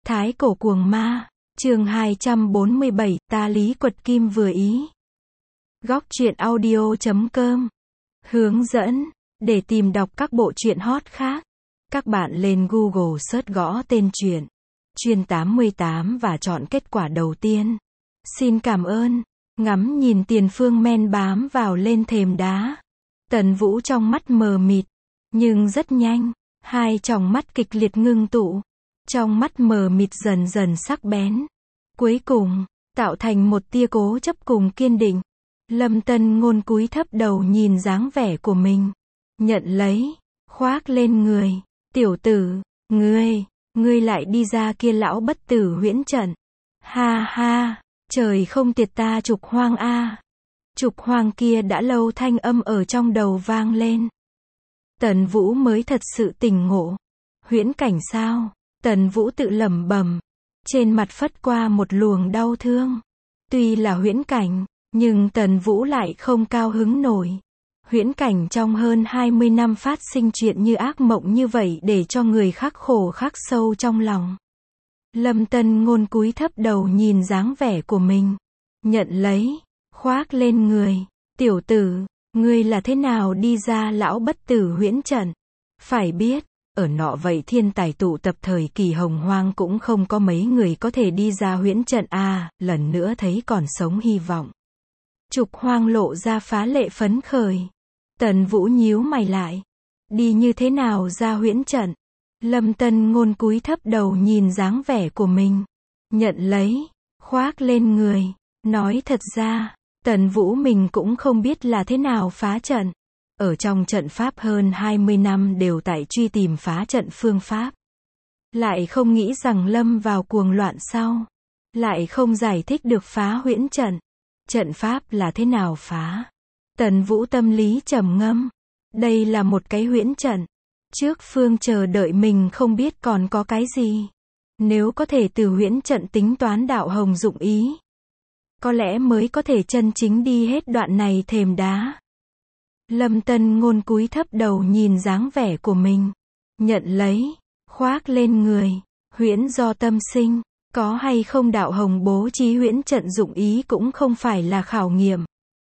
Thái cổ cuồng ma, chương 247, ta lý quật kim vừa ý. Góc truyện audio.com hướng dẫn, để tìm đọc các bộ truyện hot khác, các bạn lên Google search gõ tên truyện Chuyên 88 và chọn kết quả đầu tiên. Xin cảm ơn. Ngắm nhìn Tiền Phương men bám vào lên thềm đá. Tần Vũ trong mắt mờ mịt, nhưng rất nhanh, hai tròng mắt kịch liệt ngưng tụ. Trong mắt mờ mịt dần dần sắc bén. Cuối cùng, tạo thành một tia cố chấp cùng kiên định. Lâm Tân Ngôn cúi thấp đầu nhìn dáng vẻ của mình. Nhận lấy, khoác lên người. Tiểu tử, ngươi lại đi ra kia lão bất tử huyễn trận. Ha ha, trời không tiệt ta Trục Hoang a. Trục Hoang kia đã lâu thanh âm ở trong đầu vang lên. Tần Vũ mới thật sự tỉnh ngộ. Huyễn cảnh sao? Tần Vũ tự lẩm bẩm, trên mặt phất qua một luồng đau thương. Tuy là huyễn cảnh, nhưng Tần Vũ lại không cao hứng nổi. Huyễn cảnh trong hơn 20 năm phát sinh chuyện như ác mộng như vậy để cho người khắc khổ khắc sâu trong lòng. Lâm Tân Ngôn cúi thấp đầu nhìn dáng vẻ của mình. Nhận lấy, khoác lên người. Tiểu tử, ngươi là thế nào đi ra lão bất tử huyễn trận? Phải biết, ở nọ vậy thiên tài tụ tập thời kỳ hồng hoang cũng không có mấy người có thể đi ra huyễn trận a. Lần nữa thấy còn sống hy vọng. Trục Hoang lộ ra phá lệ phấn khởi. Tần Vũ nhíu mày lại. Đi như thế nào ra huyễn trận? Lâm Tân Ngôn cúi thấp đầu nhìn dáng vẻ của mình. Nhận lấy, khoác lên người. Nói thật ra, Tần Vũ mình cũng không biết là thế nào phá trận. Ở trong trận pháp hơn 20 năm đều tại truy tìm phá trận phương pháp. Lại không nghĩ rằng lâm vào cuồng loạn sau. Lại không giải thích được phá huyễn trận. Trận pháp là thế nào phá? Tần Vũ tâm lý trầm ngâm. Đây là một cái huyễn trận. Trước phương chờ đợi mình không biết còn có cái gì. Nếu có thể từ huyễn trận tính toán đạo hồng dụng ý, có lẽ mới có thể chân chính đi hết đoạn này thềm đá. Lâm Tân Ngôn cúi thấp đầu nhìn dáng vẻ của mình. Nhận lấy, khoác lên người. Huyễn do tâm sinh, có hay không đạo hồng bố trí huyễn trận dụng ý cũng không phải là khảo nghiệm.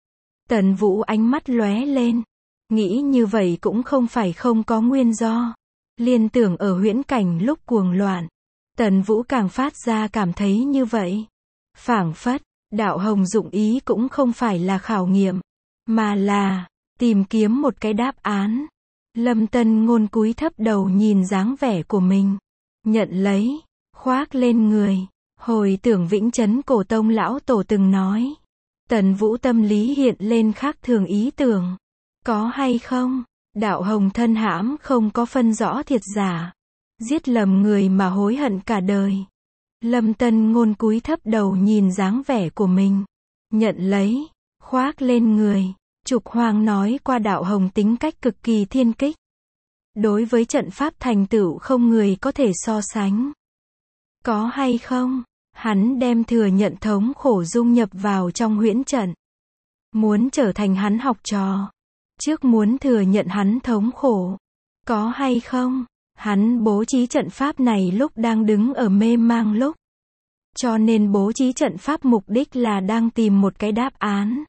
Tần Vũ ánh mắt lóe lên. Nghĩ như vậy cũng không phải không có nguyên do. Liên tưởng ở huyễn cảnh lúc cuồng loạn. Tần Vũ càng phát ra cảm thấy như vậy. Phảng phất, đạo hồng dụng ý cũng không phải là khảo nghiệm, mà là tìm kiếm một cái đáp án. Lâm Tân Ngôn cúi thấp đầu nhìn dáng vẻ của mình. Nhận lấy, khoác lên người. Hồi tưởng Vĩnh Chấn Cổ Tông lão tổ từng nói. Tần Vũ tâm lý hiện lên khác thường ý tưởng. Có hay không? Đạo hồng thân hãm không có phân rõ thiệt giả. Giết lầm người mà hối hận cả đời. Lâm Tân Ngôn cúi thấp đầu nhìn dáng vẻ của mình. Nhận lấy, khoác lên người. Trục Hoang nói qua đạo hồng tính cách cực kỳ thiên kích. Đối với trận pháp thành tựu không người có thể so sánh. Có hay không? Hắn đem thừa nhận thống khổ dung nhập vào trong huyễn trận. Muốn trở thành hắn học trò. Trước muốn thừa nhận hắn thống khổ. Có hay không? Hắn bố trí trận pháp này lúc đang đứng ở mê mang lúc. Cho nên bố trí trận pháp mục đích là đang tìm một cái đáp án.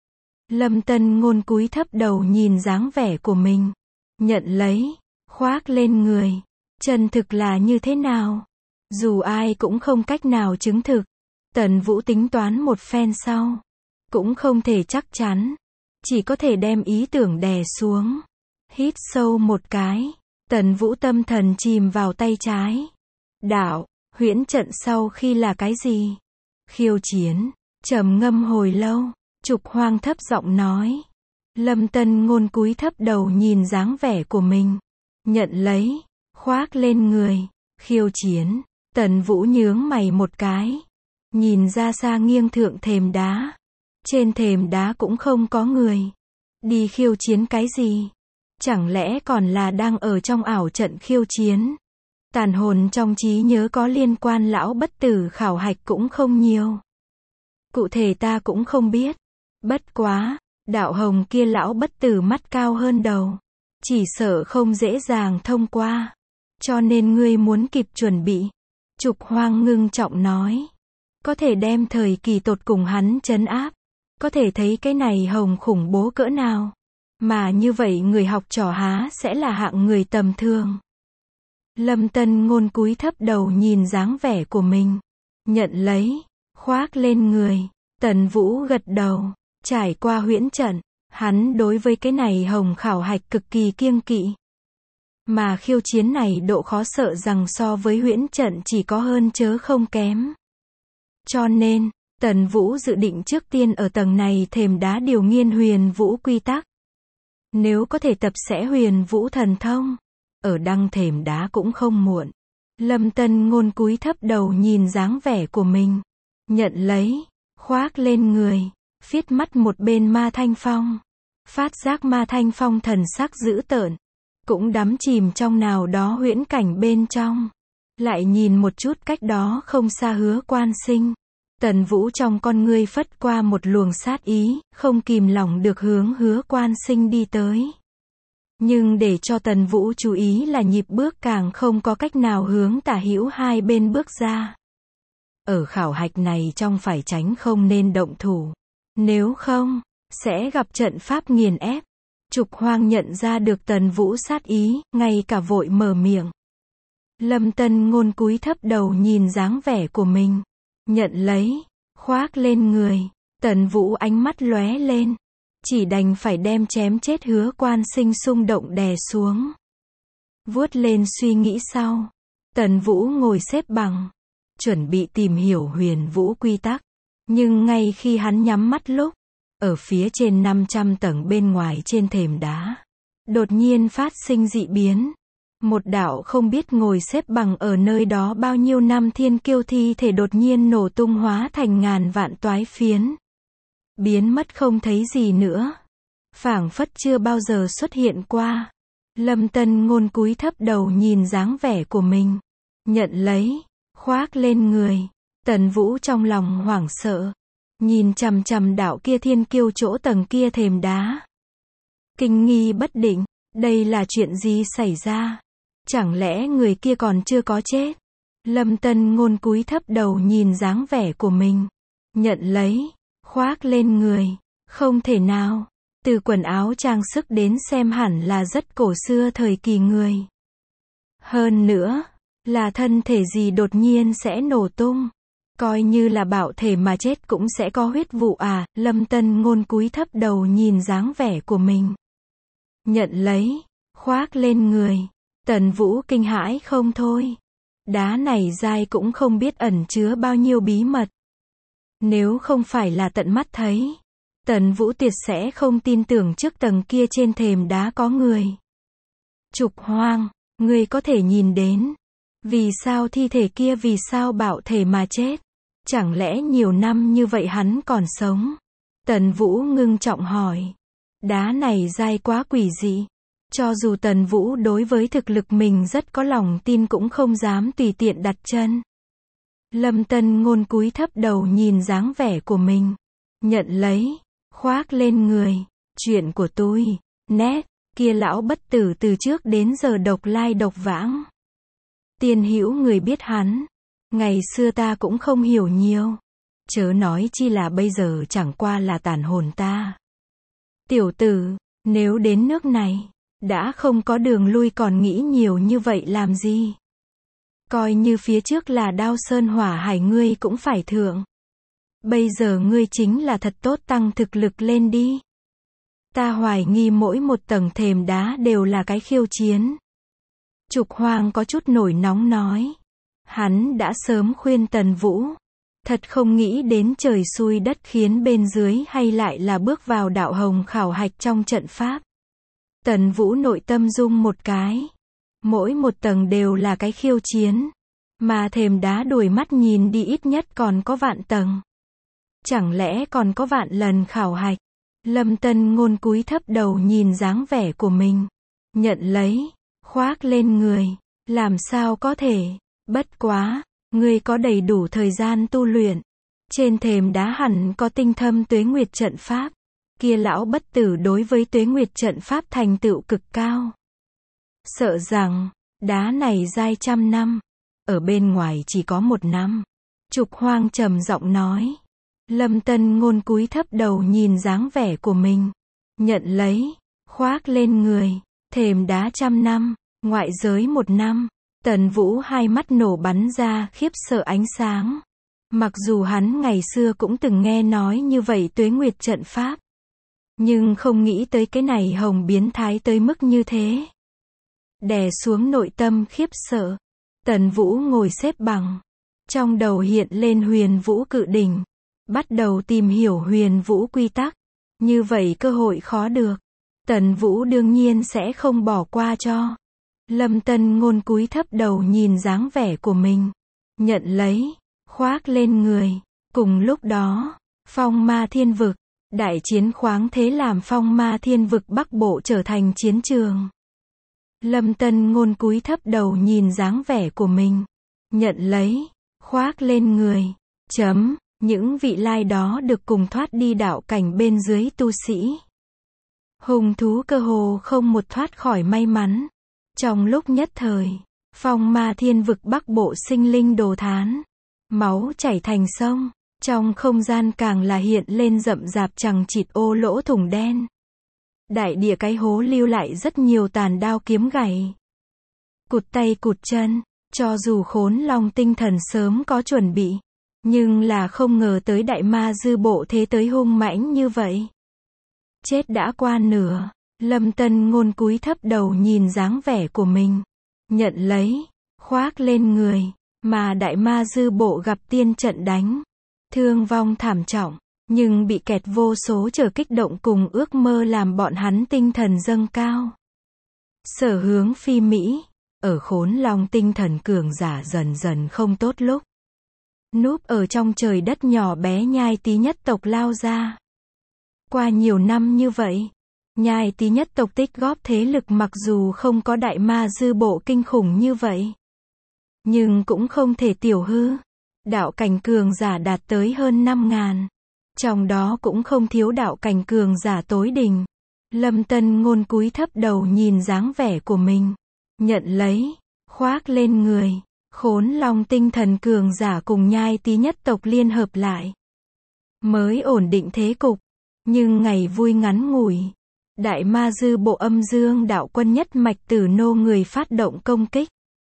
Lâm Tân Ngôn cúi thấp đầu nhìn dáng vẻ của mình. Nhận lấy, khoác lên người. Chân thực là như thế nào? Dù ai cũng không cách nào chứng thực. Tần Vũ tính toán một phen sau. Cũng không thể chắc chắn. Chỉ có thể đem ý tưởng đè xuống. Hít sâu một cái. Tần Vũ tâm thần chìm vào tay trái. Đạo, huyễn trận sau khi là cái gì? Khiêu chiến. Trầm ngâm hồi lâu. Trục Hoang thấp giọng nói. Lâm Tân Ngôn cúi thấp đầu nhìn dáng vẻ của mình. Nhận lấy, khoác lên người. Khiêu chiến. Tần Vũ nhướng mày một cái. Nhìn ra xa nghiêng thượng thềm đá. Trên thềm đá cũng không có người. Đi khiêu chiến cái gì? Chẳng lẽ còn là đang ở trong ảo trận khiêu chiến? Tàn hồn trong trí nhớ có liên quan lão bất tử khảo hạch cũng không nhiều. Cụ thể ta cũng không biết. Bất quá, đạo hồng kia lão bất tử mắt cao hơn đầu. Chỉ sợ không dễ dàng thông qua. Cho nên ngươi muốn kịp chuẩn bị. Trục Hoang ngưng trọng nói. Có thể đem thời kỳ tột cùng hắn trấn áp. Có thể thấy cái này hồng khủng bố cỡ nào. Mà như vậy người học trò há sẽ là hạng người tầm thường. Lâm Tân Ngôn cúi thấp đầu nhìn dáng vẻ của mình. Nhận lấy. Khoác lên người. Tần Vũ gật đầu. Trải qua huyễn trận. Hắn đối với cái này hồng khảo hạch cực kỳ kiêng kỵ. Mà khiêu chiến này độ khó sợ rằng so với huyễn trận chỉ có hơn chớ không kém. Cho nên, Tần Vũ dự định trước tiên ở tầng này thềm đá điều nghiên huyền vũ quy tắc. Nếu có thể tập sẽ huyền vũ thần thông, ở đăng thềm đá cũng không muộn. Lâm Tân Ngôn cúi thấp đầu nhìn dáng vẻ của mình. Nhận lấy, khoác lên người, phiết mắt một bên Ma Thanh Phong. Phát giác Ma Thanh Phong thần sắc dữ tợn, cũng đắm chìm trong nào đó huyễn cảnh bên trong. Lại nhìn một chút cách đó không xa Hứa Quan Sinh. Tần Vũ trong con ngươi phất qua một luồng sát ý, không kìm lòng được hướng Hứa Quan Sinh đi tới. Nhưng để cho Tần Vũ chú ý là nhịp bước càng không có cách nào hướng tả hữu hai bên bước ra. Ở khảo hạch này trong phải tránh không nên động thủ. Nếu không, sẽ gặp trận pháp nghiền ép. Trục Hoang nhận ra được Tần Vũ sát ý, ngay cả vội mở miệng. Lâm Tân Ngôn cúi thấp đầu nhìn dáng vẻ của mình. Nhận lấy, khoác lên người. Tần Vũ ánh mắt lóe lên. Chỉ đành phải đem chém chết Hứa Quan Sinh xung động đè xuống. Vuốt lên suy nghĩ sau. Tần Vũ ngồi xếp bằng. Chuẩn bị tìm hiểu huyền vũ quy tắc. Nhưng ngay khi hắn nhắm mắt lúc, ở phía trên 500 tầng bên ngoài trên thềm đá, đột nhiên phát sinh dị biến. Một đạo không biết ngồi xếp bằng ở nơi đó bao nhiêu năm thiên kiêu thi thể đột nhiên nổ tung hóa thành ngàn vạn toái phiến. Biến mất không thấy gì nữa. Phảng phất chưa bao giờ xuất hiện qua. Lâm Tân Ngôn cúi thấp đầu nhìn dáng vẻ của mình. Nhận lấy, khoác lên người. Tần Vũ trong lòng hoảng sợ. Nhìn chằm chằm đạo kia thiên kiêu chỗ tầng kia thềm đá. Kinh nghi bất định, đây là chuyện gì xảy ra? Chẳng lẽ người kia còn chưa có chết? Lâm Tân Ngôn cúi thấp đầu nhìn dáng vẻ của mình. Nhận lấy, khoác lên người. Không thể nào. Từ quần áo trang sức đến xem hẳn là rất cổ xưa thời kỳ người. Hơn nữa, là thân thể gì đột nhiên sẽ nổ tung. Coi như là bạo thể mà chết cũng sẽ có huyết vụ à. Lâm Tân Ngôn cúi thấp đầu nhìn dáng vẻ của mình. Nhận lấy, khoác lên người. Tần Vũ kinh hãi không thôi. Đá này dai cũng không biết ẩn chứa bao nhiêu bí mật. Nếu không phải là tận mắt thấy, Tần Vũ tuyệt sẽ không tin tưởng trước tầng kia trên thềm đá có người. Trục Hoang, ngươi có thể nhìn đến. Vì sao thi thể kia vì sao bạo thể mà chết? Chẳng lẽ nhiều năm như vậy hắn còn sống? Tần Vũ ngưng trọng hỏi. Đá này dai quá quỷ dị. Cho dù Tần Vũ đối với thực lực mình rất có lòng tin cũng không dám tùy tiện đặt chân. Lâm Tân Ngôn cúi thấp đầu nhìn dáng vẻ của mình. Nhận lấy, khoác lên người. Chuyện của tôi, nét, kia lão bất tử từ trước đến giờ độc lai độc vãng. Tiên hữu người biết hắn. Ngày xưa ta cũng không hiểu nhiều. Chớ nói chi là bây giờ chẳng qua là tàn hồn ta. Tiểu tử, nếu đến nước này, đã không có đường lui còn nghĩ nhiều như vậy làm gì? Coi như phía trước là Đao Sơn Hỏa Hải ngươi cũng phải thượng. Bây giờ ngươi chính là thật tốt tăng thực lực lên đi. Ta hoài nghi mỗi một tầng thềm đá đều là cái khiêu chiến. Trục Hoang có chút nổi nóng nói. Hắn đã sớm khuyên Tần Vũ. Thật không nghĩ đến trời xui đất khiến bên dưới hay lại là bước vào đạo hồng khảo hạch trong trận pháp. Tần Vũ nội tâm rung một cái. Mỗi một tầng đều là cái khiêu chiến. Mà thềm đá đuổi mắt nhìn đi ít nhất còn có vạn tầng. Chẳng lẽ còn có vạn lần khảo hạch? Lâm Tân Ngôn cúi thấp đầu nhìn dáng vẻ của mình. Nhận lấy, khoác lên người. Làm sao có thể? Bất quá, ngươi có đầy đủ thời gian tu luyện. Trên thềm đá hẳn có tinh thâm tuế nguyệt trận pháp. Kia lão bất tử đối với tuế nguyệt trận pháp thành tựu cực cao. Sợ rằng, đá này dai trăm năm. ở bên ngoài chỉ có 1 năm. Trục Hoang trầm giọng nói. Lâm Tân Ngôn cúi thấp đầu nhìn dáng vẻ của mình. Nhận lấy, khoác lên người, thềm đá 100 năm, ngoại giới 1 năm. Tần Vũ hai mắt nổ bắn ra khiếp sợ ánh sáng. Mặc dù hắn ngày xưa cũng từng nghe nói như vậy tuế nguyệt trận pháp. Nhưng không nghĩ tới cái này hồng biến thái tới mức như thế. Đè xuống nội tâm khiếp sợ. Tần Vũ ngồi xếp bằng. Trong đầu hiện lên huyền vũ cự đỉnh. Bắt đầu tìm hiểu huyền vũ quy tắc. Như vậy cơ hội khó được. Tần Vũ đương nhiên sẽ không bỏ qua cho. Lâm Tân Ngôn cúi thấp đầu nhìn dáng vẻ của mình. Nhận lấy, khoác lên người. Cùng lúc đó, Phong Ma Thiên Vực. Đại chiến khoáng thế làm Phong Ma Thiên Vực Bắc Bộ trở thành chiến trường. Lâm Tân Ngôn cúi thấp đầu nhìn dáng vẻ của mình. Nhận lấy, khoác lên người. Những vị lai đó được cùng thoát đi đạo cảnh bên dưới tu sĩ. Hung thú cơ hồ không một thoát khỏi may mắn. Trong lúc nhất thời, Phong Ma Thiên Vực Bắc Bộ sinh linh đồ thán. Máu chảy thành sông. Trong không gian càng là hiện lên rậm rạp chằng chịt ô lỗ thủng đen. Đại địa cái hố lưu lại rất nhiều tàn đao kiếm gãy. Cụt tay cụt chân, cho dù Khốn Long tinh thần sớm có chuẩn bị. Nhưng là không ngờ tới đại ma dư bộ thế tới hung mãnh như vậy. Chết đã qua nửa, Lâm Tân Ngôn cúi thấp đầu nhìn dáng vẻ của mình. Nhận lấy, khoác lên người, mà đại ma dư bộ gặp tiên trận đánh. Thương vong thảm trọng, nhưng bị kẹt vô số trở kích động cùng ước mơ làm bọn hắn tinh thần dâng cao. Sở Hướng phi Mỹ, ở Khốn Long tinh thần cường giả dần dần không tốt lúc. Núp ở trong trời đất nhỏ bé Nhai Tý nhất tộc lao ra. Qua nhiều năm như vậy, Nhai Tý nhất tộc tích góp thế lực mặc dù không có đại ma dư bộ kinh khủng như vậy. Nhưng cũng không thể tiểu hư. Đạo cảnh cường giả đạt tới hơn 5.000. Trong đó cũng không thiếu đạo cảnh cường giả tối đỉnh. Lâm Tân Ngôn cúi thấp đầu nhìn dáng vẻ của mình. Nhận lấy, khoác lên người. Khốn Long tinh thần cường giả cùng Nhai Tý nhất tộc liên hợp lại. Mới ổn định thế cục. Nhưng ngày vui ngắn ngủi. Đại ma dư bộ âm dương đạo quân nhất mạch Tử Nô người phát động công kích.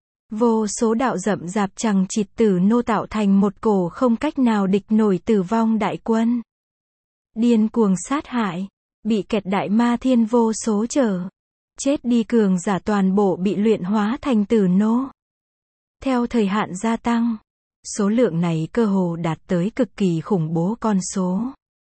Vô số đạo rậm rạp chằng chịt Tử Nô tạo thành một cổ không cách nào địch nổi tử vong đại quân. Điên cuồng sát hại. Bị kẹt đại ma thiên vô số trở. Chết đi cường giả toàn bộ bị luyện hóa thành Tử Nô. Theo thời hạn gia tăng, số lượng này cơ hồ đạt tới cực kỳ khủng bố con số.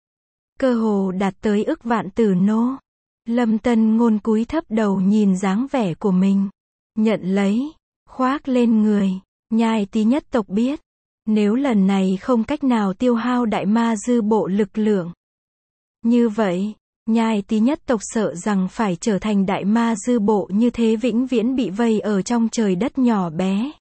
Cơ hồ đạt tới ức vạn Tử Nô. Lâm Tân Ngôn cúi thấp đầu nhìn dáng vẻ của mình. Nhận lấy, khoác lên người. Nhai Tý nhất tộc biết, nếu lần này không cách nào tiêu hao đại ma dư bộ lực lượng. Như vậy, Nhai Tý nhất tộc sợ rằng phải trở thành đại ma dư bộ như thế vĩnh viễn bị vây ở trong trời đất nhỏ bé.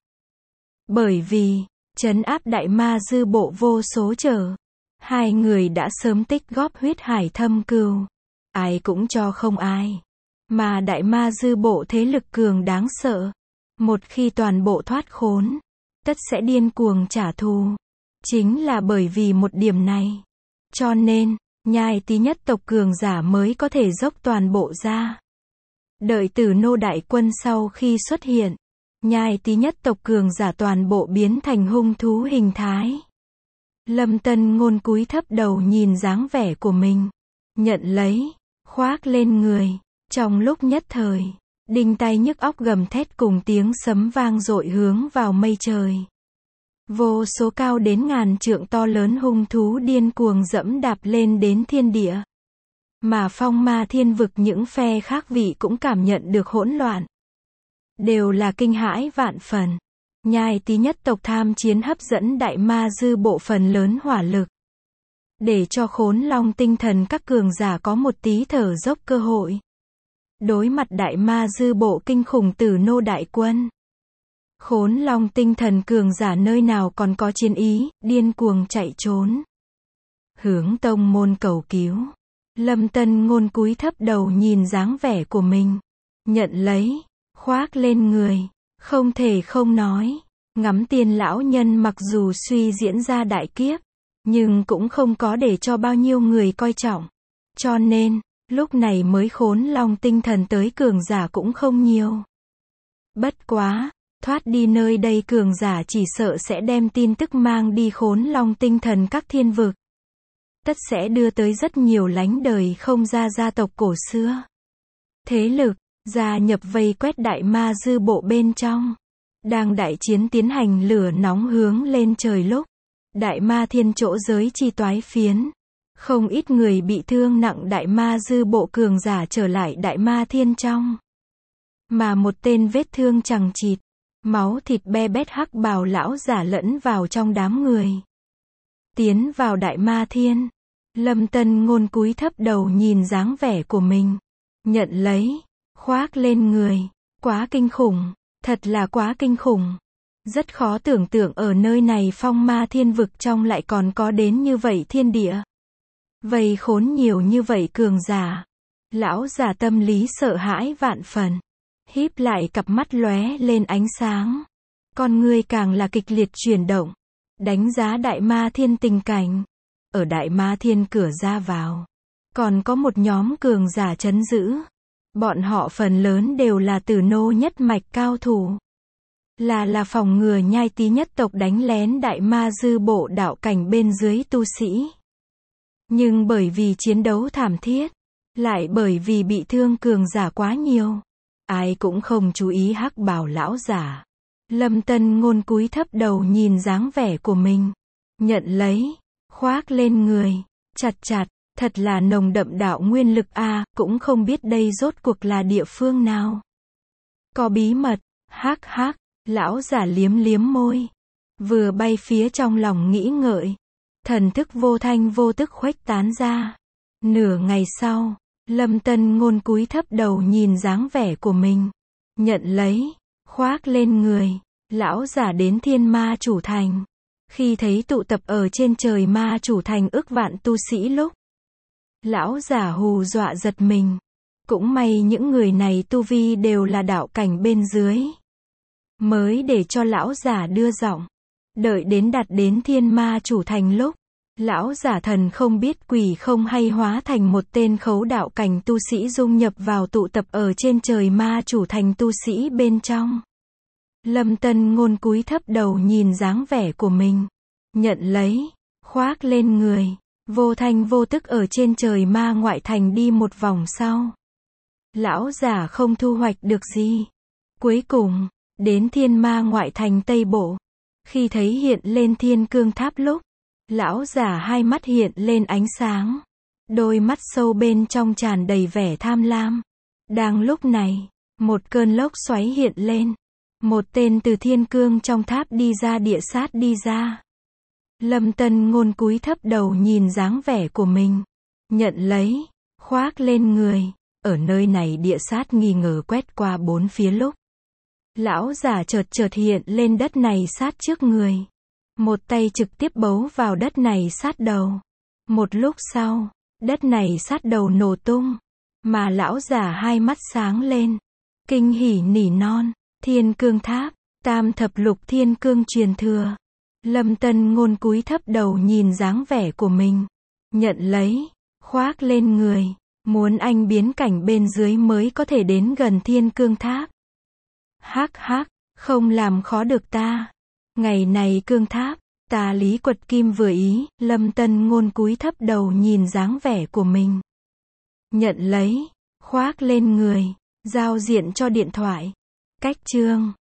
Bởi vì, trấn áp đại ma dư bộ vô số trở. Hai người đã sớm tích góp huyết hải thâm cừu. Ai cũng cho không ai. Mà đại ma dư bộ thế lực cường đáng sợ. Một khi toàn bộ thoát khốn, tất sẽ điên cuồng trả thù. Chính là bởi vì một điểm này. Cho nên, Nhai Tý nhất tộc cường giả mới có thể dốc toàn bộ ra. Đợi Tử Nô đại quân sau khi xuất hiện. Nhai Tý nhất tộc cường giả toàn bộ biến thành hung thú hình thái. Lâm Tân Ngôn cúi thấp đầu nhìn dáng vẻ của mình. Nhận lấy, khoác lên người. Trong lúc nhất thời, đinh tai nhức óc gầm thét cùng tiếng sấm vang dội hướng vào mây trời. Vô số cao đến ngàn trượng to lớn hung thú điên cuồng dẫm đạp lên đến thiên địa. Mà Phong Ma Thiên Vực những phe khác vị cũng cảm nhận được hỗn loạn. Đều là kinh hãi vạn phần. Nhai Tý nhất tộc tham chiến hấp dẫn đại ma dư bộ phần lớn hỏa lực. Để cho Khốn Long tinh thần các cường giả có một tí thở dốc cơ hội. Đối mặt đại ma dư bộ kinh khủng Tử Nô đại quân. Khốn Long tinh thần cường giả nơi nào còn có chiến ý, điên cuồng chạy trốn. Hướng tông môn cầu cứu. Lâm Tân Ngôn cúi thấp đầu nhìn dáng vẻ của mình. Nhận lấy, khoác lên người. Không thể không nói. Ngắm Tiên lão nhân mặc dù suy diễn ra đại kiếp, nhưng cũng không có để cho bao nhiêu người coi trọng. Cho nên, lúc này mới Khốn Long tinh thần tới cường giả cũng không nhiều. Bất quá, thoát đi nơi đây cường giả chỉ sợ sẽ đem tin tức mang đi Khốn Long tinh thần các thiên vực. Tất sẽ đưa tới rất nhiều lánh đời không ra gia tộc cổ xưa. Thế lực, gia nhập vây quét đại ma dư bộ bên trong. Đang đại chiến tiến hành lửa nóng hướng lên trời lúc. Đại ma thiên chỗ giới chi toái phiến. Không ít người bị thương nặng đại ma dư bộ cường giả trở lại đại ma thiên trong. Mà một tên vết thương chằng chịt, máu thịt be bét hắc bào lão giả lẫn vào trong đám người. Tiến vào đại ma thiên. Lâm Tân Ngôn cúi thấp đầu nhìn dáng vẻ của mình. Nhận lấy, khoác lên người. Quá kinh khủng, thật là quá kinh khủng. Rất khó tưởng tượng ở nơi này phong ma thiên vực trong lại còn có đến như vậy thiên địa. Vây khốn nhiều như vậy cường giả. Lão giả tâm lý sợ hãi vạn phần. Híp lại cặp mắt lóe lên ánh sáng. Con người càng là kịch liệt chuyển động. Đánh giá đại ma thiên tình cảnh. Ở đại ma thiên cửa ra vào. Còn có một nhóm cường giả trấn giữ. Bọn họ phần lớn đều là tử nô nhất mạch cao thủ. Là phòng ngừa nhai tí nhất tộc đánh lén đại ma dư bộ đạo cảnh bên dưới tu sĩ. Nhưng bởi vì chiến đấu thảm thiết. Lại bởi vì bị thương cường giả quá nhiều. Ai cũng không chú ý hắc bào lão giả. Lâm Tân Ngôn cúi thấp đầu nhìn dáng vẻ của mình. Nhận lấy, khoác lên người, chặt, thật là nồng đậm đạo nguyên lực a, cũng không biết đây rốt cuộc là địa phương nào. Có bí mật, hắc, lão giả liếm môi. Vừa bay phía trong lòng nghĩ ngợi. Thần thức vô thanh vô tức khuếch tán ra. Nửa ngày sau, Lâm Tân Ngôn cúi thấp đầu nhìn dáng vẻ của mình. Nhận lấy, khoác lên người. Lão giả đến Thiên Ma Chủ Thành. Khi thấy tụ tập ở trên trời Ma Chủ Thành ức vạn tu sĩ lúc. Lão giả hù dọa giật mình. Cũng may những người này tu vi đều là đạo cảnh bên dưới. Mới để cho lão giả đưa giọng. Đợi đến đặt đến Thiên Ma Chủ Thành lúc. Lão giả thần không biết quỷ không hay hóa thành một tên khấu đạo cảnh tu sĩ dung nhập vào tụ tập ở trên trời Ma Chủ Thành tu sĩ bên trong. Lâm Tân Ngôn cúi thấp đầu nhìn dáng vẻ của mình. Nhận lấy, khoác lên người. Vô thanh vô tức ở trên trời ma ngoại thành đi một vòng sau. Lão giả không thu hoạch được gì. Cuối cùng, đến Thiên Ma ngoại thành Tây Bộ. Khi thấy hiện lên Thiên Cương Tháp lúc. Lão giả hai mắt hiện lên ánh sáng. Đôi mắt sâu bên trong tràn đầy vẻ tham lam. Đang lúc này, một cơn lốc xoáy hiện lên. Một tên từ Thiên Cương trong tháp đi ra địa sát đi ra. Lâm Tân Ngôn cúi thấp đầu nhìn dáng vẻ của mình. Nhận lấy, khoác lên người. Ở nơi này địa sát nghi ngờ quét qua bốn phía lúc. Lão giả chợt hiện lên đất này sát trước người. Một tay trực tiếp bấu vào đất này sát đầu. Một lúc sau, đất này sát đầu nổ tung. Mà lão giả hai mắt sáng lên. Kinh hỉ nỉ non. Thiên Cương Tháp, Tam Thập Lục Thiên Cương truyền thừa. Lâm Tân Ngôn cúi thấp đầu nhìn dáng vẻ của mình. Nhận lấy, khoác lên người. Muốn anh biến cảnh bên dưới mới có thể đến gần Thiên Cương Tháp. Hắc, không làm khó được ta. Ngày này Cương Tháp, ta Lý Quật Kim vừa ý. Lâm Tân Ngôn cúi thấp đầu nhìn dáng vẻ của mình. Nhận lấy, khoác lên người. Giao diện cho điện thoại. Cách chương